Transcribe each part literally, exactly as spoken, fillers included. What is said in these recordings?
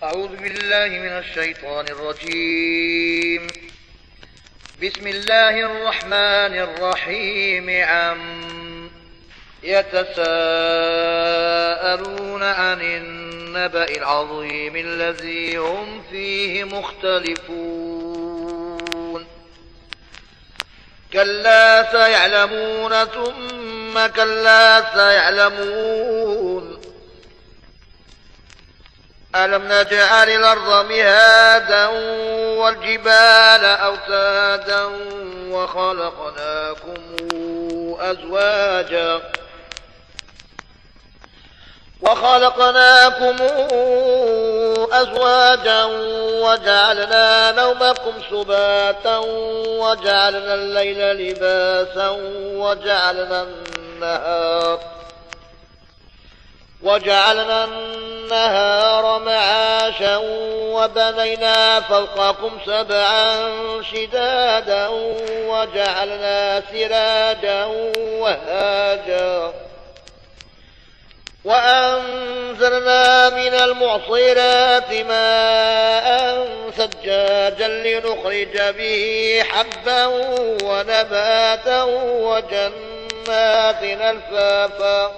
أعوذ بالله من الشيطان الرجيم. بسم الله الرحمن الرحيم. عم يتساءلون عن النبأ العظيم الذي هم فيه مختلفون. كلا سيعلمون ثم كلا سيعلمون. ألم نجعل الأرض مهادا والجبال أوتادا وخلقناكم أزواجا وخلقناكم أزواجا وجعلنا نومكم سباتا وجعلنا الليل لباسا وجعلنا النهار وجعلنا النهار معاشا وبنينا فوقكم سبعا شدادا وجعلنا سراجا وهاجا وأنزلنا من المعصرات ماء ثجاجا لنخرج به حبا ونباتا وجنات ألفافا.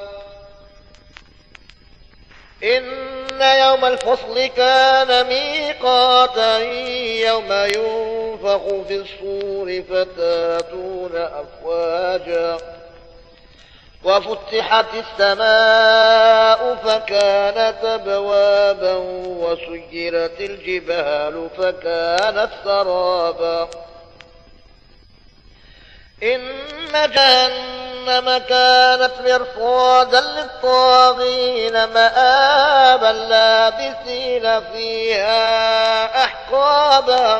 إن يوم الفصل كان ميقاتا يوم ينفخ في الصور فتاتون أفواجا وفتحت السماء فكانت أبوابا وسيرت الجبال فكانت سرابا. إن جهنم كانت مرصادا للطاغين مآبا لابثين فيها أحقابا.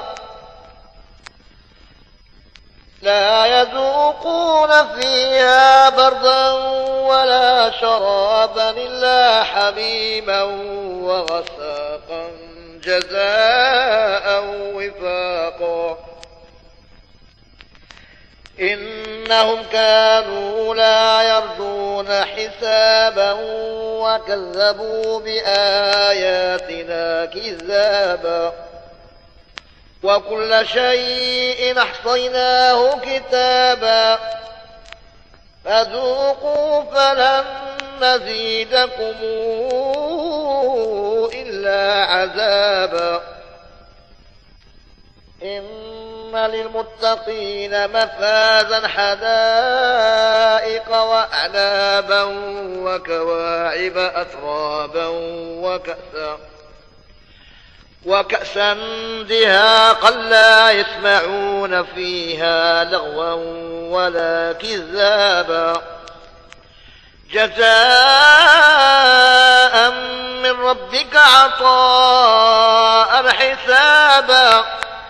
لا يذوقون فيها بردا ولا شرابا إلا حميما وغساقا جزاء وفاقا. إنهم كانوا لا يرجون حسابا وكذبوا بآياتنا كذابا. وكل شيء أحصيناه كتابا فذوقوا فلن نزيدكم إلا عذابا. إن للمتقين مفازا حدائق وأعنابا وكواعب أترابا وكأسا وكأسا دهاقا لا يسمعون فيها لغوا ولا كذابا. جزاء من ربك عطاء حسابا.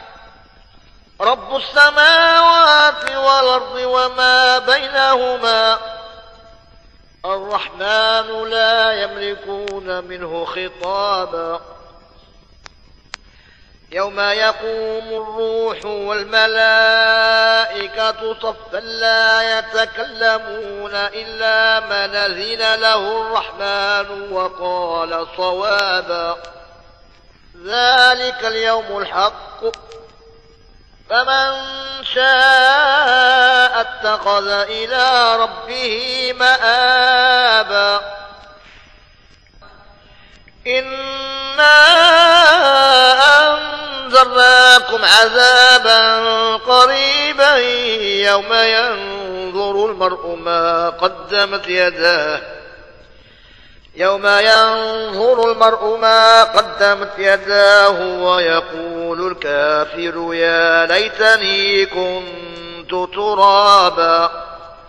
رب السماوات والأرض وما بينهما الرحمن لا يملكون منه خطابا. يوم يقوم الروح والملائكة صفا لا يتكلمون إلا من أذن له الرحمن وقال صوابا. ذلك اليوم الحق فمن شاء اتخذ إلى ربه مآبا. إنا أنذرناكم عذابا قريبا يوم ينظر المرء ما قدمت يداه يوم ينظر المرء ما قدمت يداه ويقول الكافر يا ليتني كنت ترابا.